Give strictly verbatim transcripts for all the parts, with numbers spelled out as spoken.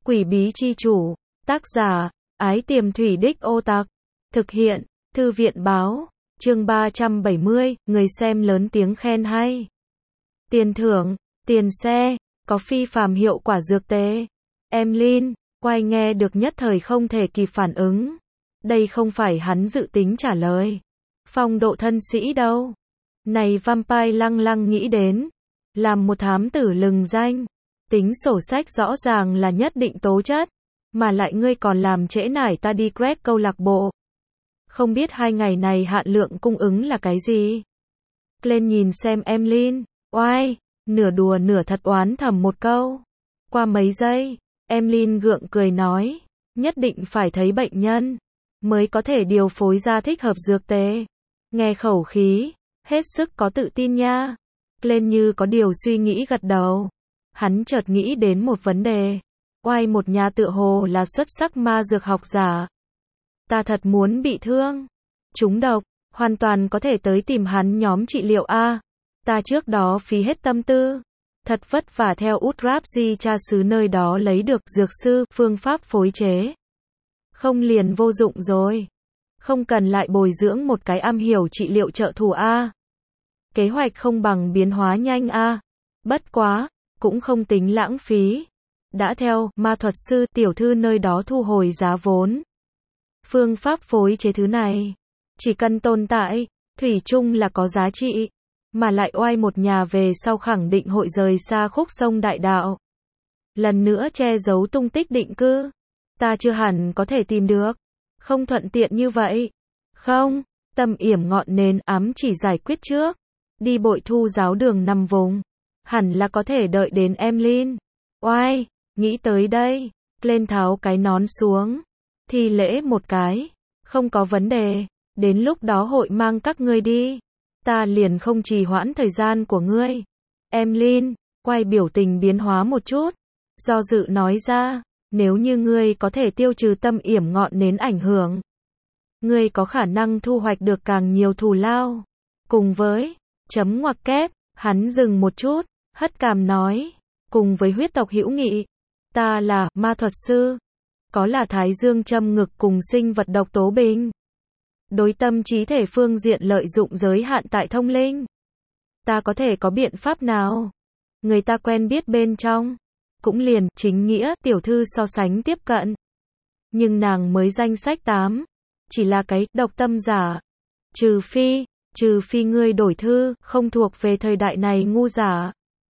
Quỷ bí chi chủ, tác giả, Ái Tiềm Thủy Đích Ô Tặc, thực hiện, Thư viện báo, chương ba trăm bảy mươi, người xem lớn tiếng khen hay. Tiền thưởng, tiền xe, có phi phàm hiệu quả dược tế. Emlyn, quay nghe được nhất thời không thể kịp phản ứng. Đây không phải hắn dự tính trả lời. Phong độ thân sĩ đâu? Này vampire lăng lăng nghĩ đến. Làm một thám tử lừng danh. Tính sổ sách rõ ràng là nhất định tố chất. Mà lại ngươi còn làm trễ nải ta đi Greg câu lạc bộ. Không biết hai ngày này hạn lượng cung ứng là cái gì? Lên nhìn xem Emlyn. Oai, nửa đùa nửa thật oán thầm một câu. Qua mấy giây, Emlyn gượng cười nói. Nhất định phải thấy bệnh nhân. Mới có thể điều phối ra thích hợp dược tế. Nghe khẩu khí, hết sức có tự tin nha. Lên như có điều suy nghĩ gật đầu. Hắn chợt nghĩ đến một vấn đề. Oai một nhà tựa hồ là xuất sắc ma dược học giả. Ta thật muốn bị thương. Trúng độc, hoàn toàn có thể tới tìm hắn nhóm trị liệu A. Ta trước đó phí hết tâm tư. Thật vất vả theo Utrapsi cha xứ nơi đó lấy được dược sư, phương pháp phối chế. Không liền vô dụng rồi. Không cần lại bồi dưỡng một cái am hiểu trị liệu trợ thủ A. Kế hoạch không bằng biến hóa nhanh A. Bất quá, cũng không tính lãng phí. Đã theo ma thuật sư tiểu thư nơi đó thu hồi giá vốn. Phương pháp phối chế thứ này, chỉ cần tồn tại, thủy chung là có giá trị. Mà lại oai một nhà về sau khẳng định hội rời xa khúc sông đại đạo. Lần nữa che giấu tung tích định cư. Ta chưa hẳn có thể tìm được. Không thuận tiện như vậy. Không, tâm yểm ngọn nến ám chỉ giải quyết trước. Đi bội thu giáo đường nằm vùng. Hẳn là có thể đợi đến Emlyn. Oai, nghĩ tới đây. Lên tháo cái nón xuống. Thi lễ một cái. Không có vấn đề. Đến lúc đó hội mang các ngươi đi. Ta liền không trì hoãn thời gian của ngươi. Emlyn, quay biểu tình biến hóa một chút. Do dự nói ra. Nếu như ngươi có thể tiêu trừ tâm yểm ngọn nến ảnh hưởng. Ngươi có khả năng thu hoạch được càng nhiều thù lao. Cùng với, chấm ngoặc kép, hắn dừng một chút, hất cằm nói. Cùng với huyết tộc hữu nghị. Ta là ma thuật sư. Có là thái dương châm ngực cùng sinh vật độc tố bình. Đối tâm trí thể phương diện lợi dụng giới hạn tại thông linh. Ta có thể có biện pháp nào? Người ta quen biết bên trong. Cũng liền, chính nghĩa, tiểu thư so sánh tiếp cận. Nhưng nàng mới danh sách tám. Chỉ là cái, độc tâm giả. Trừ phi, trừ phi ngươi đổi thư, không thuộc về thời đại này ngu giả.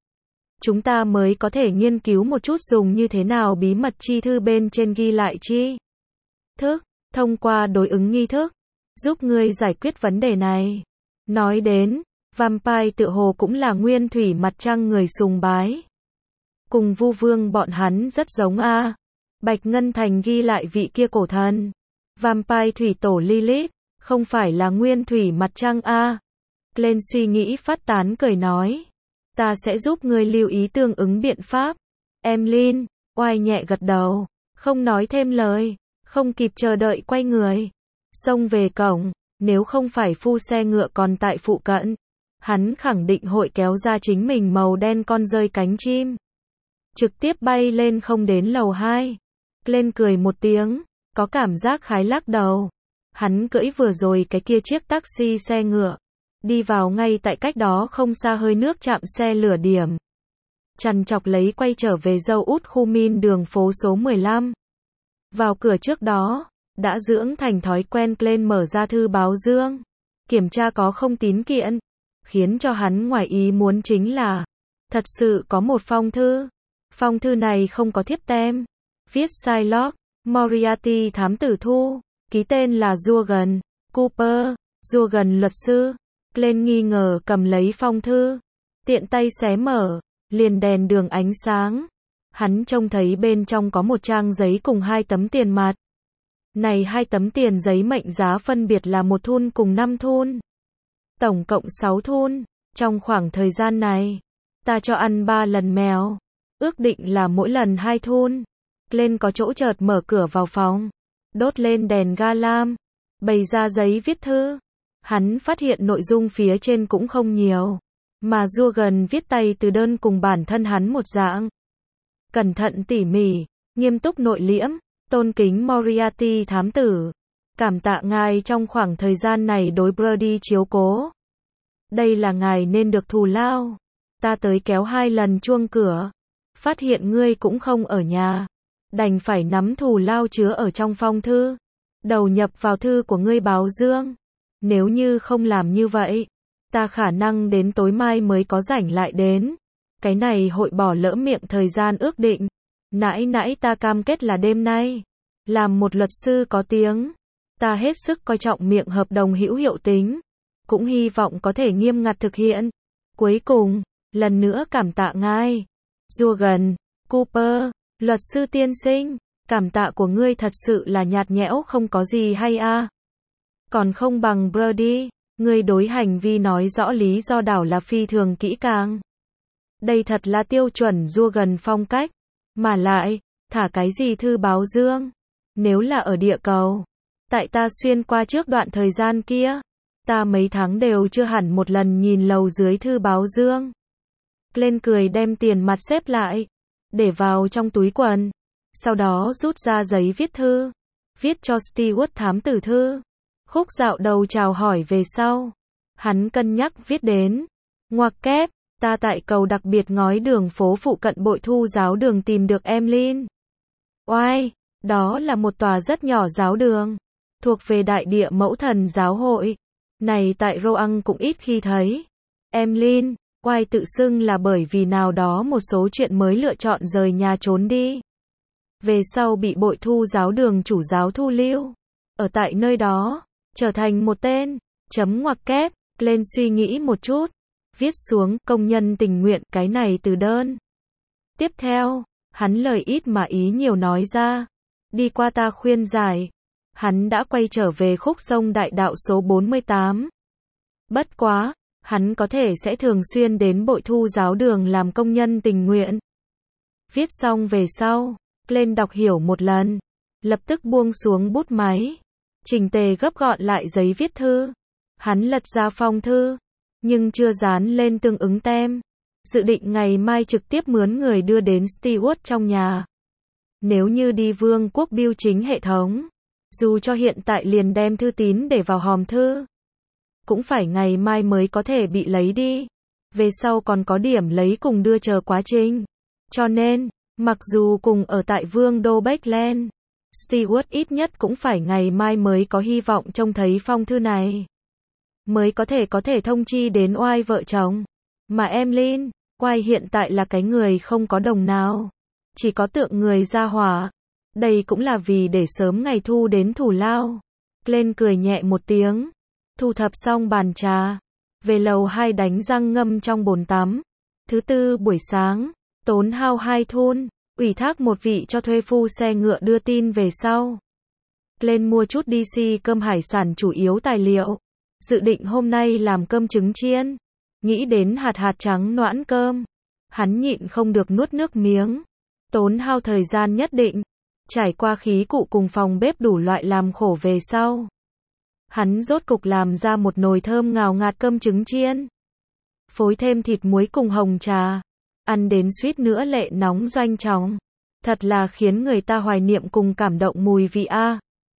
Chúng ta mới có thể nghiên cứu một chút dùng như thế nào bí mật chi thư bên trên ghi lại chi thức, thông qua đối ứng nghi thức, giúp ngươi giải quyết vấn đề này. Nói đến, vampire tựa hồ cũng là nguyên thủy mặt trăng người sùng bái. Cùng vu vương bọn hắn rất giống a. Bạch Ngân Thành ghi lại vị kia cổ thần. Vampire thủy tổ Lilith, không phải là nguyên thủy mặt trăng a. Lên suy nghĩ phát tán cười nói. Ta sẽ giúp ngươi lưu ý tương ứng biện pháp. Emlyn, oai nhẹ gật đầu. Không nói thêm lời. Không kịp chờ đợi quay người. Xông về cổng. Nếu không phải phu xe ngựa còn tại phụ cận. Hắn khẳng định hội kéo ra chính mình màu đen con rơi cánh chim. Trực tiếp bay lên không đến lầu hai. Lên cười một tiếng. Có cảm giác khái lắc đầu. Hắn cưỡi vừa rồi cái kia chiếc taxi xe ngựa. Đi vào ngay tại cách đó không xa hơi nước chạm xe lửa điểm. Chằn chọc lấy quay trở về dâu út khu min đường phố số mười lăm. Vào cửa trước đó, đã dưỡng thành thói quen lên mở ra thư báo dương. Kiểm tra có không tín kiện. Khiến cho hắn ngoài ý muốn chính là, thật sự có một phong thư. Phong thư này không có thiếp tem. Viết Shylock, Moriarty thám tử thu. Ký tên là Jurgen Cooper, Jurgen luật sư. Lên nghi ngờ cầm lấy phong thư. Tiện tay xé mở. Liền đèn đường ánh sáng. Hắn trông thấy bên trong có một trang giấy cùng hai tấm tiền mặt. Này hai tấm tiền giấy mệnh giá phân biệt là một thun cùng năm thun. Tổng cộng sáu thun. Trong khoảng thời gian này, ta cho ăn ba lần mèo. Ước định là mỗi lần hai thun. Lên có chỗ chợt mở cửa vào phòng. Đốt lên đèn ga lam. Bày ra giấy viết thư. Hắn phát hiện nội dung phía trên cũng không nhiều. Mà Jurgen viết tay từ đơn cùng bản thân hắn một dạng. Cẩn thận tỉ mỉ. Nghiêm túc nội liễm, tôn kính Moriarty thám tử. Cảm tạ ngài trong khoảng thời gian này đối Brody chiếu cố. Đây là ngài nên được thù lao. Ta tới kéo hai lần chuông cửa. Phát hiện ngươi cũng không ở nhà. Đành phải nắm thù lao chứa ở trong phong thư. Đầu nhập vào thư của ngươi báo dương. Nếu như không làm như vậy, ta khả năng đến tối mai mới có rảnh lại đến. Cái này hội bỏ lỡ miệng thời gian ước định. Nãy nãy ta cam kết là đêm nay. Làm một luật sư có tiếng, ta hết sức coi trọng miệng hợp đồng hữu hiệu tính. Cũng hy vọng có thể nghiêm ngặt thực hiện. Cuối cùng, lần nữa cảm tạ ngài. Jurgen Cooper, luật sư tiên sinh, cảm tạ của ngươi thật sự là nhạt nhẽo không có gì hay a. À. Còn không bằng Brody, ngươi đối hành vi nói rõ lý do đảo là phi thường kỹ càng. Đây thật là tiêu chuẩn Jurgen phong cách. Mà lại, thả cái gì thư báo dương? Nếu là ở địa cầu, tại ta xuyên qua trước đoạn thời gian kia, ta mấy tháng đều chưa hẳn một lần nhìn lầu dưới thư báo dương. Lên cười đem tiền mặt xếp lại, để vào trong túi quần. Sau đó rút ra giấy viết thư, viết cho Stewart thám tử thư. Khúc dạo đầu chào hỏi về sau. Hắn cân nhắc viết đến. Ngoặc kép, ta tại cầu đặc biệt ngói đường phố phụ cận Bội Thu giáo đường tìm được Emlyn. Oai, đó là một tòa rất nhỏ giáo đường, thuộc về đại địa mẫu thần giáo hội. Này tại Roang cũng ít khi thấy. Emlyn, oai tự xưng là bởi vì nào đó một số chuyện mới lựa chọn rời nhà trốn đi. Về sau bị Bội Thu giáo đường chủ giáo thu lưu. Ở tại nơi đó, trở thành một tên, chấm ngoặc kép, lên suy nghĩ một chút. Viết xuống, công nhân tình nguyện, cái này từ đơn. Tiếp theo, hắn lời ít mà ý nhiều nói ra. Đi qua ta khuyên giải. Hắn đã quay trở về khúc sông đại đạo số bốn mươi tám. Bất quá, hắn có thể sẽ thường xuyên đến Bội Thu giáo đường làm công nhân tình nguyện. Viết xong về sau, lên đọc hiểu một lần. Lập tức buông xuống bút máy. Chỉnh tề gấp gọn lại giấy viết thư. Hắn lật ra phong thư, nhưng chưa dán lên tương ứng tem. Dự định ngày mai trực tiếp mướn người đưa đến Stewart trong nhà. Nếu như đi Vương quốc bưu chính hệ thống, dù cho hiện tại liền đem thư tín để vào hòm thư, cũng phải ngày mai mới có thể bị lấy đi. Về sau còn có điểm lấy cùng đưa chờ quá trình. Cho nên, mặc dù cùng ở tại Vương đô Bakeland, Stewart ít nhất cũng phải ngày mai mới có hy vọng trông thấy phong thư này. Mới có thể có thể thông chi đến oai vợ chồng. Mà Emlyn, oai hiện tại là cái người không có đồng nào. Chỉ có tượng người ra hỏa. Đây cũng là vì để sớm ngày thu đến thủ lao. Lên cười nhẹ một tiếng. Thu thập xong bàn trà. Về lầu hai đánh răng ngâm trong bồn tắm. Thứ tư buổi sáng, tốn hao hai thun. Ủy thác một vị cho thuê phu xe ngựa đưa tin về sau. Lên mua chút đê xê cơm hải sản chủ yếu tài liệu. Dự định hôm nay làm cơm trứng chiên. Nghĩ đến hạt hạt trắng noãn cơm. Hắn nhịn không được nuốt nước miếng. Tốn hao thời gian nhất định. Trải qua khí cụ cùng phòng bếp đủ loại làm khổ về sau. Hắn rốt cục làm ra một nồi thơm ngào ngạt cơm trứng chiên. Phối thêm thịt muối cùng hồng trà. Ăn đến suýt nữa lệ nóng doanh tròng. Thật là khiến người ta hoài niệm cùng cảm động mùi vị a.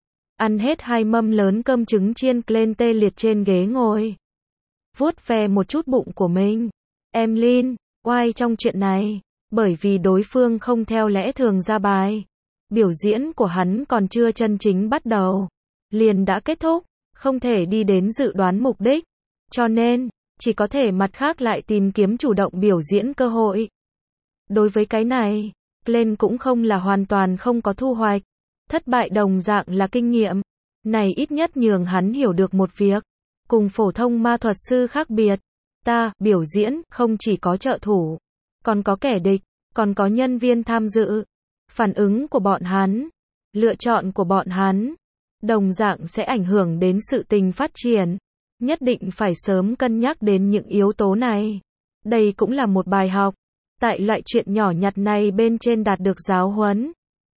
Ăn hết hai mâm lớn cơm trứng chiên, lên tê liệt trên ghế ngồi. Vuốt ve một chút bụng của mình. Emlyn, oai trong chuyện này. Bởi vì đối phương không theo lẽ thường ra bài. Biểu diễn của hắn còn chưa chân chính bắt đầu. Liền đã kết thúc. Không thể đi đến dự đoán mục đích. Cho nên, chỉ có thể mặt khác lại tìm kiếm chủ động biểu diễn cơ hội. Đối với cái này, lên cũng không là hoàn toàn không có thu hoạch. Thất bại đồng dạng là kinh nghiệm. Này ít nhất nhường hắn hiểu được một việc. Cùng phổ thông ma thuật sư khác biệt. Ta, biểu diễn, không chỉ có trợ thủ. Còn có kẻ địch. Còn có nhân viên tham dự. Phản ứng của bọn hắn. Lựa chọn của bọn hắn. Đồng dạng sẽ ảnh hưởng đến sự tình phát triển. Nhất định phải sớm cân nhắc đến những yếu tố này. Đây cũng là một bài học. Tại loại chuyện nhỏ nhặt này bên trên đạt được giáo huấn.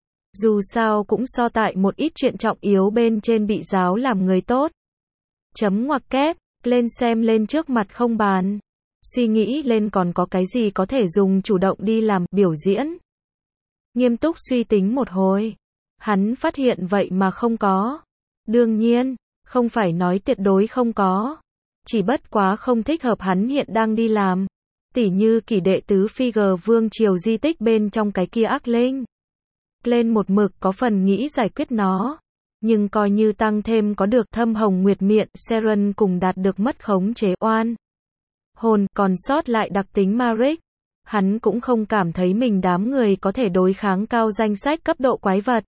Dù sao cũng so tại một ít chuyện trọng yếu bên trên bị giáo làm người tốt. Chấm ngoặc kép, lên xem lên trước mặt không bàn. Suy nghĩ lên còn có cái gì có thể dùng chủ động đi làm, biểu diễn. Nghiêm túc suy tính một hồi, hắn phát hiện vậy mà không có. Đương nhiên, không phải nói tuyệt đối không có, chỉ bất quá không thích hợp hắn hiện đang đi làm. Tỉ như Kỷ đệ tứ Figure vương triều di tích bên trong cái kia ác linh. Lên một mực có phần nghĩ giải quyết nó, nhưng coi như tăng thêm có được Thâm Hồng Nguyệt Miện, Seren cùng đạt được mất khống chế oan hồn, còn sót lại đặc tính Maric, hắn cũng không cảm thấy mình đám người có thể đối kháng cao danh sách cấp độ quái vật.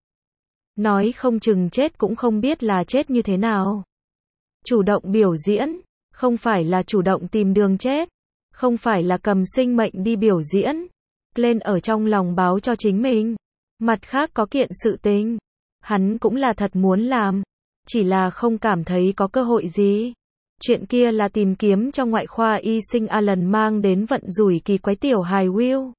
Nói không chừng chết cũng không biết là chết như thế nào. Chủ động biểu diễn, không phải là chủ động tìm đường chết, không phải là cầm sinh mệnh đi biểu diễn. Lên ở trong lòng báo cho chính mình. Mặt khác có kiện sự tình, hắn cũng là thật muốn làm, chỉ là không cảm thấy có cơ hội gì. Chuyện kia là tìm kiếm cho ngoại khoa y sinh Alan mang đến vận rủi kỳ quái tiểu hài Will.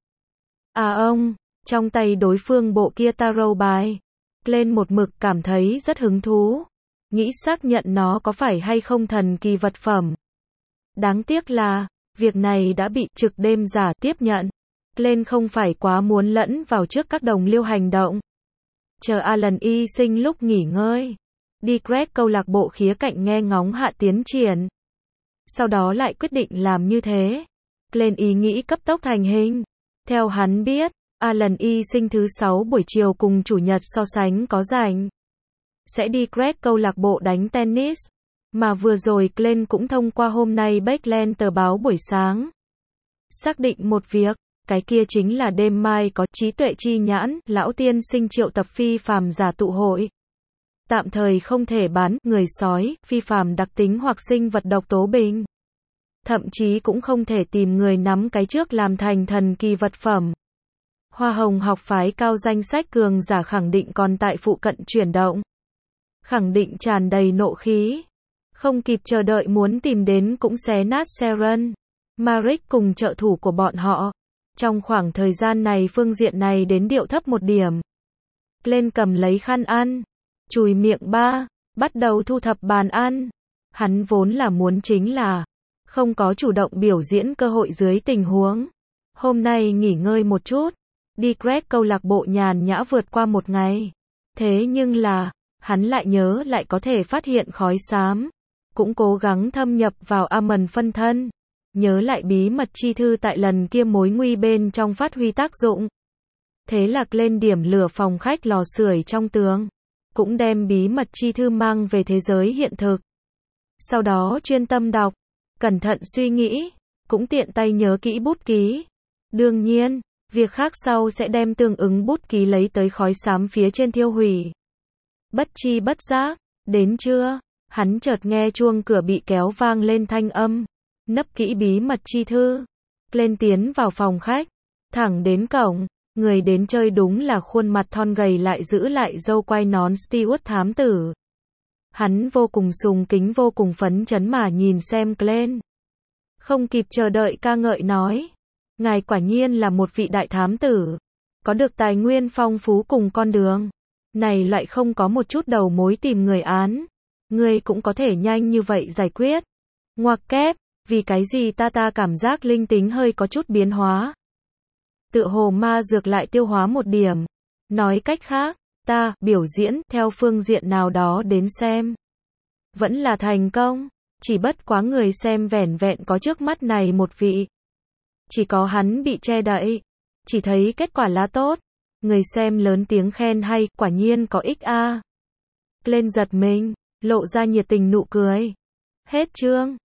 À ông, trong tay đối phương bộ kia tarot bài. Lên một mực cảm thấy rất hứng thú, nghĩ xác nhận nó có phải hay không thần kỳ vật phẩm. Đáng tiếc là, việc này đã bị trực đêm giả tiếp nhận. Lên không phải quá muốn lẫn vào trước các đồng liêu hành động. Chờ Alan y sinh lúc nghỉ ngơi, đi Greg câu lạc bộ khía cạnh nghe ngóng hạ tiến triển. Sau đó lại quyết định làm như thế. Lên ý nghĩ cấp tốc thành hình. Theo hắn biết, Alan y sinh thứ sáu buổi chiều cùng chủ nhật so sánh có rảnh, sẽ đi Greg câu lạc bộ đánh tennis. Mà vừa rồi Glenn cũng thông qua hôm nay Backland tờ báo buổi sáng, xác định một việc, cái kia chính là đêm mai có trí tuệ chi nhãn, lão tiên sinh triệu tập phi phàm giả tụ hội. Tạm thời không thể bán người sói, phi phàm đặc tính hoặc sinh vật độc tố bình. Thậm chí cũng không thể tìm người nắm cái trước làm thành thần kỳ vật phẩm. Hoa hồng học phái cao danh sách cường giả khẳng định còn tại phụ cận chuyển động. Khẳng định tràn đầy nộ khí. Không kịp chờ đợi muốn tìm đến cũng xé nát Seren, Maric cùng trợ thủ của bọn họ. Trong khoảng thời gian này phương diện này đến điệu thấp một điểm. Lên cầm lấy khăn ăn, chùi miệng ba, bắt đầu thu thập bàn ăn. Hắn vốn là muốn chính là không có chủ động biểu diễn cơ hội dưới tình huống. Hôm nay nghỉ ngơi một chút, đi Greg câu lạc bộ nhàn nhã vượt qua một ngày. Thế nhưng là, hắn lại nhớ lại có thể phát hiện khói xám. Cũng cố gắng thâm nhập vào Amon phân thân. Nhớ lại bí mật chi thư tại lần kia mối nguy bên trong phát huy tác dụng. Thế là lên điểm lửa phòng khách lò sưởi trong tường. Cũng đem bí mật chi thư mang về thế giới hiện thực. Sau đó chuyên tâm đọc, cẩn thận suy nghĩ, cũng tiện tay nhớ kỹ bút ký. Đương nhiên, việc khác sau sẽ đem tương ứng bút ký lấy tới khói xám phía trên thiêu hủy. Bất chi bất giác, đến trưa, hắn chợt nghe chuông cửa bị kéo vang lên thanh âm. Nấp kỹ bí mật chi thư. Lên tiến vào phòng khách, thẳng đến cổng, người đến chơi đúng là khuôn mặt thon gầy lại giữ lại râu quai nón Stewart thám tử. Hắn vô cùng sùng kính vô cùng phấn chấn mà nhìn xem Glenn. Không kịp chờ đợi ca ngợi nói. Ngài quả nhiên là một vị đại thám tử. Có được tài nguyên phong phú cùng con đường. Này lại không có một chút đầu mối tìm người án. Ngươi cũng có thể nhanh như vậy giải quyết. Ngoặc kép, vì cái gì ta ta cảm giác linh tính hơi có chút biến hóa. Tựa hồ ma dược lại tiêu hóa một điểm. Nói cách khác, ta, biểu diễn, theo phương diện nào đó đến xem. Vẫn là thành công, chỉ bất quá người xem vẻn vẹn có trước mắt này một vị. Chỉ có hắn bị che đậy, chỉ thấy kết quả là tốt. Người xem lớn tiếng khen hay, quả nhiên có ích a. Lên giật mình, lộ ra nhiệt tình nụ cười. Hết chương.